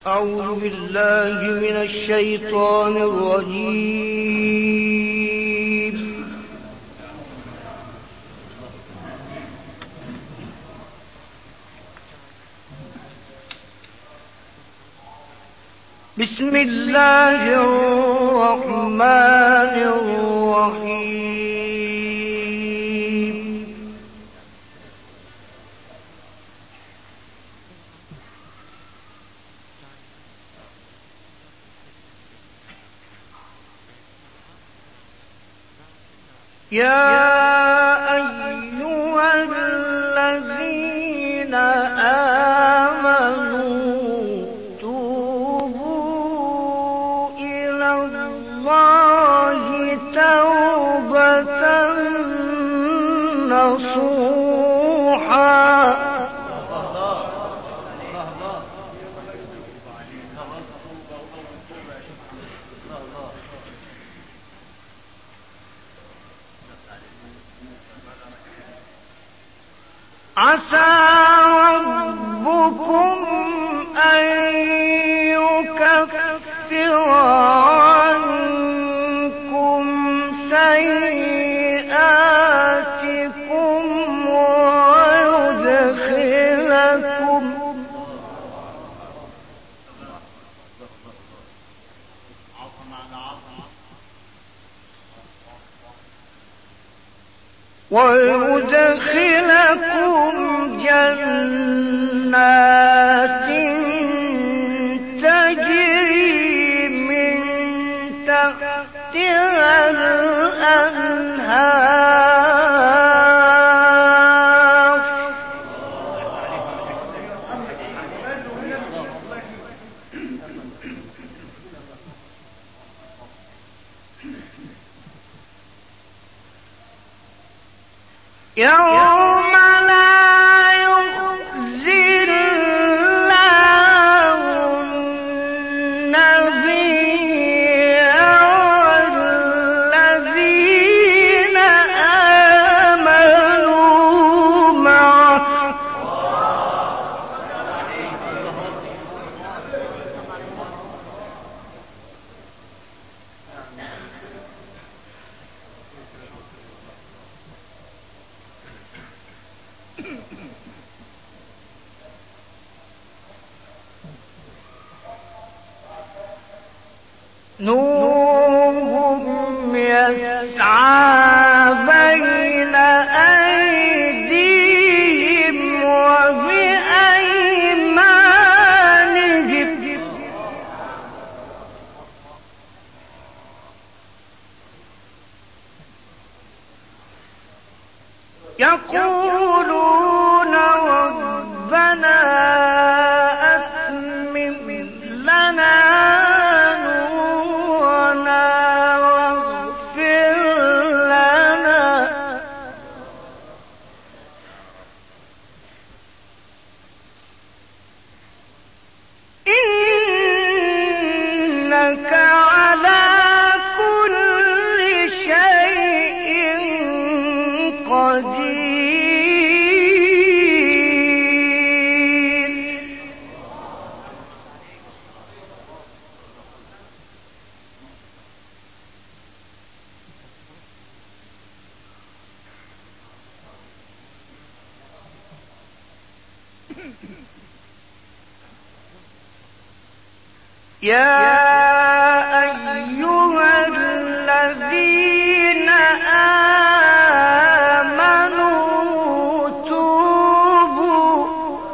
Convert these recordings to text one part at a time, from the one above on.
أعوذ بالله من الشيطان الرجيم. بسم الله الرحمن الرحيم. يا أيها الذين آمنوا توبوا إلى الله توبة نصوحا عسى ربكم أن يكفر عنكم سيئاتكم ويدخلكم جنات تجري من تحتها الأنهار يوم لا يخزي الله النبي والذين آمنوا معه نورهم يسعى بين أيديهم وبأيمانهم يقولون ربنا أتمم لنا يا أيها الذين آمنوا توبوا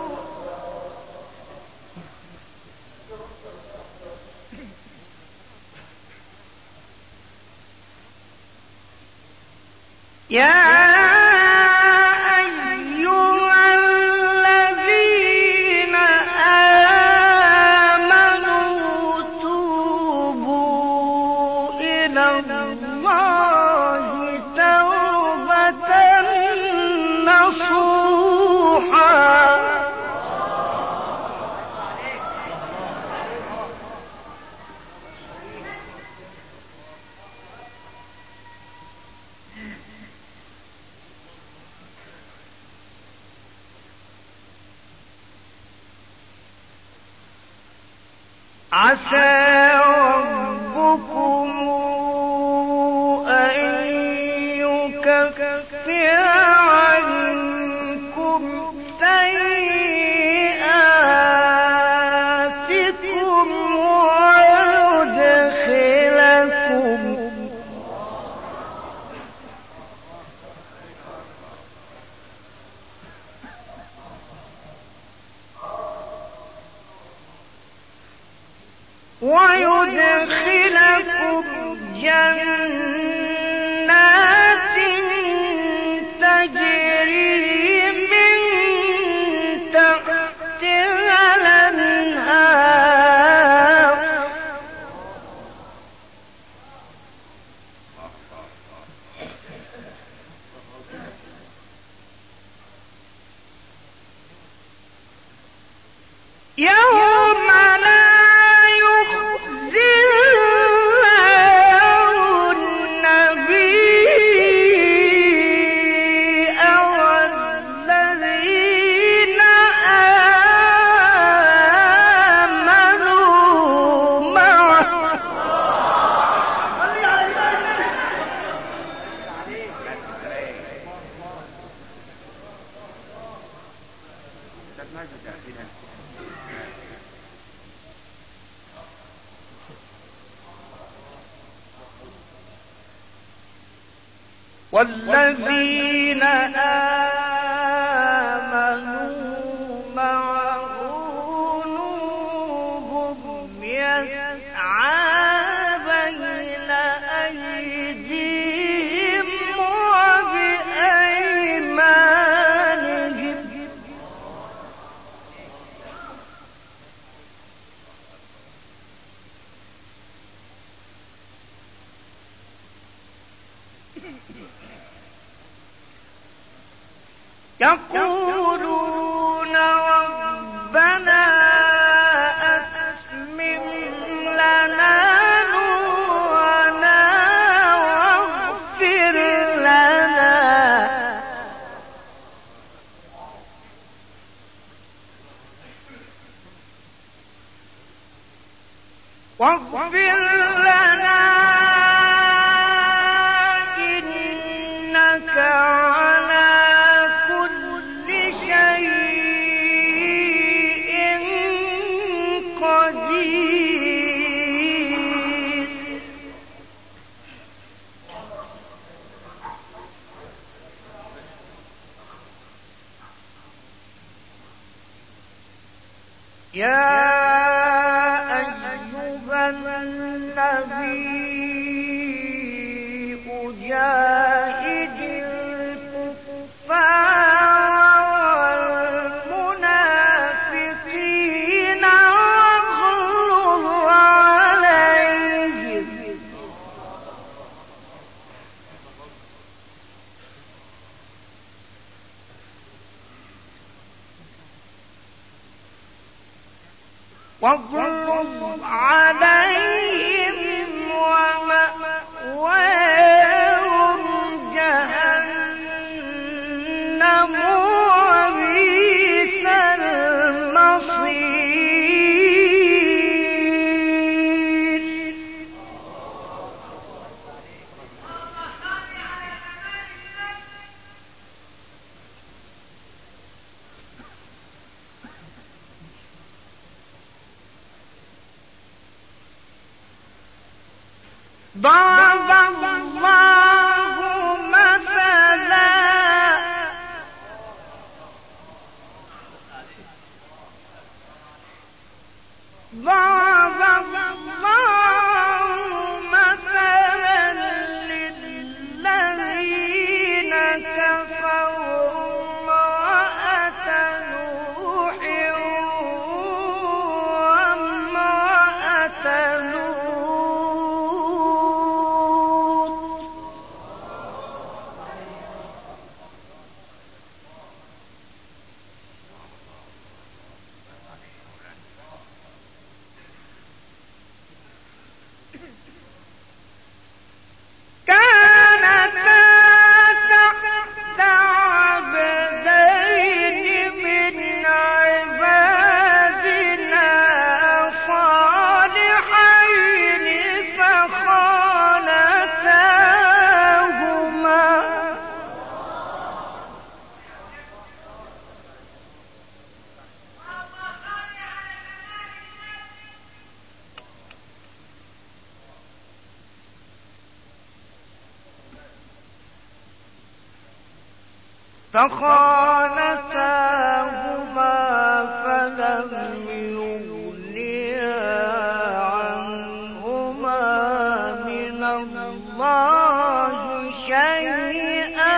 عسى ربكم أن يكفر عنكم سيئاتكم ويدخلكم جنات تجري من تحتها الأنهار يوم لا يخزي الله النبي والذين آمنوا معه والذين آمنوا معه نورهم يسعى بين أيديهم وبأيمانهم يقولون ربنا أتمم لنا نورنا واغفر لنا إنك على كل شيء قدير يا أيها النبي جاهد الكفار والمنافقين واغلظ عليهم ومأواهم جهنم وبئس المصير ضرب الله مثلا للذين كفروا امرأة نوح وامرأة لوط كانتا تحت عبدين من عبادنا صالحين فخانتاهما فلم يغنيا عنهما من الله شيئا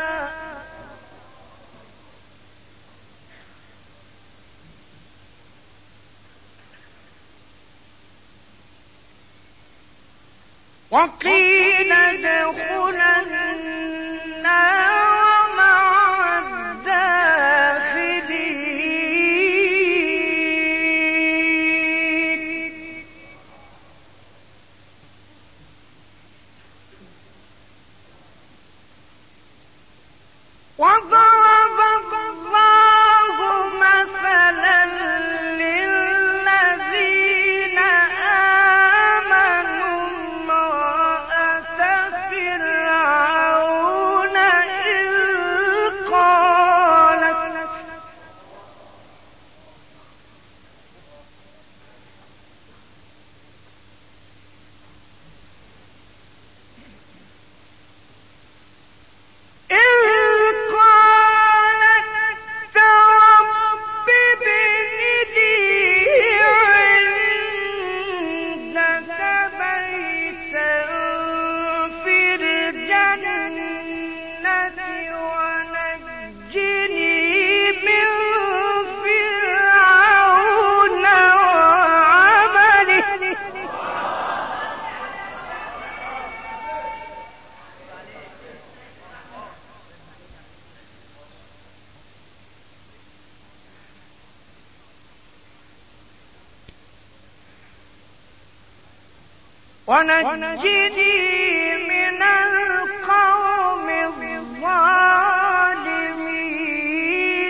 وقيل ادخلا النار مع الداخلين وضرب الله مثلا للذين آمنوا امرأة فرعون إذ قالت رب ابن لي عندك بيتا في الجنة ونجني من فرعون وعمله ونجني من القوم الظالمين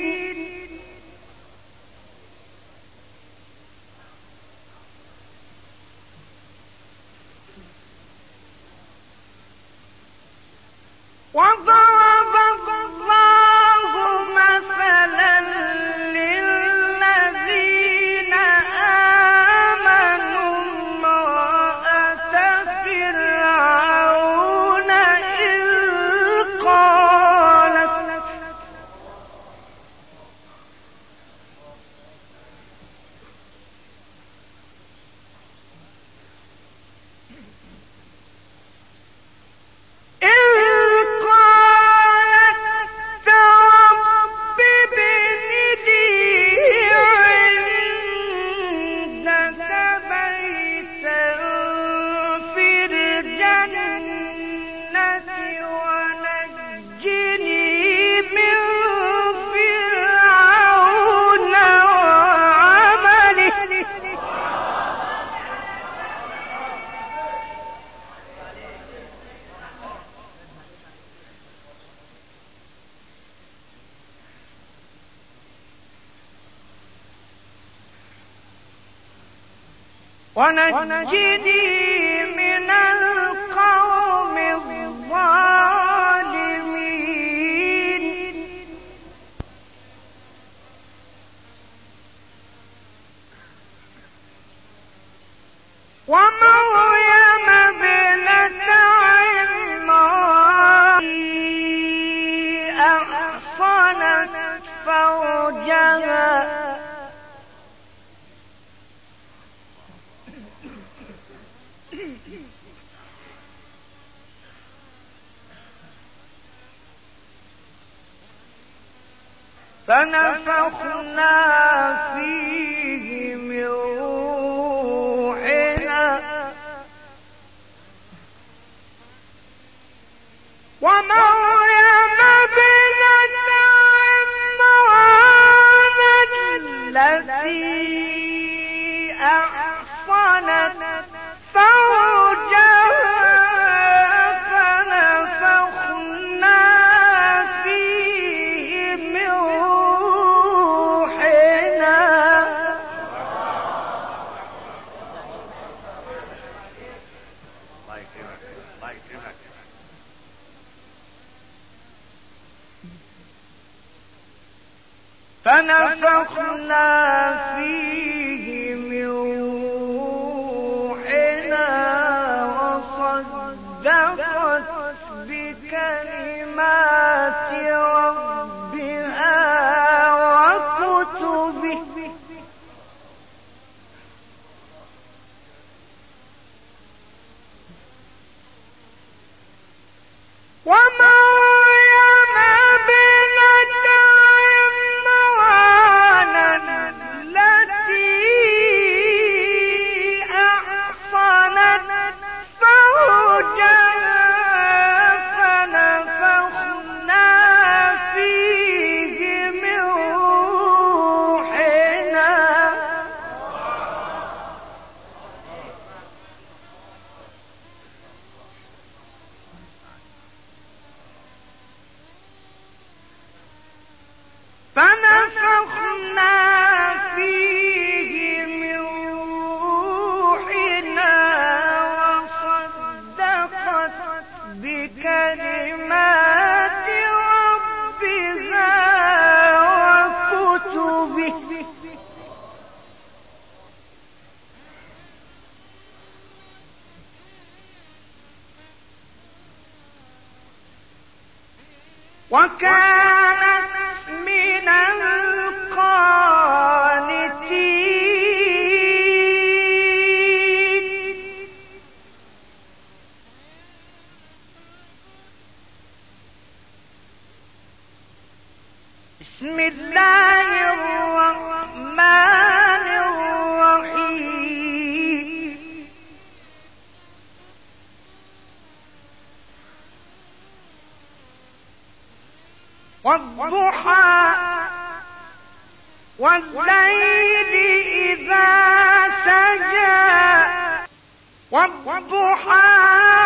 وضرب الله مثلا للذين آمنوا امرأة فرعون إذ قالت رب ابن لي عندك بيتا في الجنة ونجني من فرعون وعمله ونجني من القوم الظالمين ومريم ابنة عمران أحصنت فرجها فنفخنا فيه من روحنا ومريم ابنة عمران التي أحصنت فرجها فنفخنا فيه من روحنا فنفخنا فيه من روحنا وصدقت بكلمات ربها وكانت من القانتين. بسم الله الرحمن الرحيم. والضحى والليل إذا سجى والضحى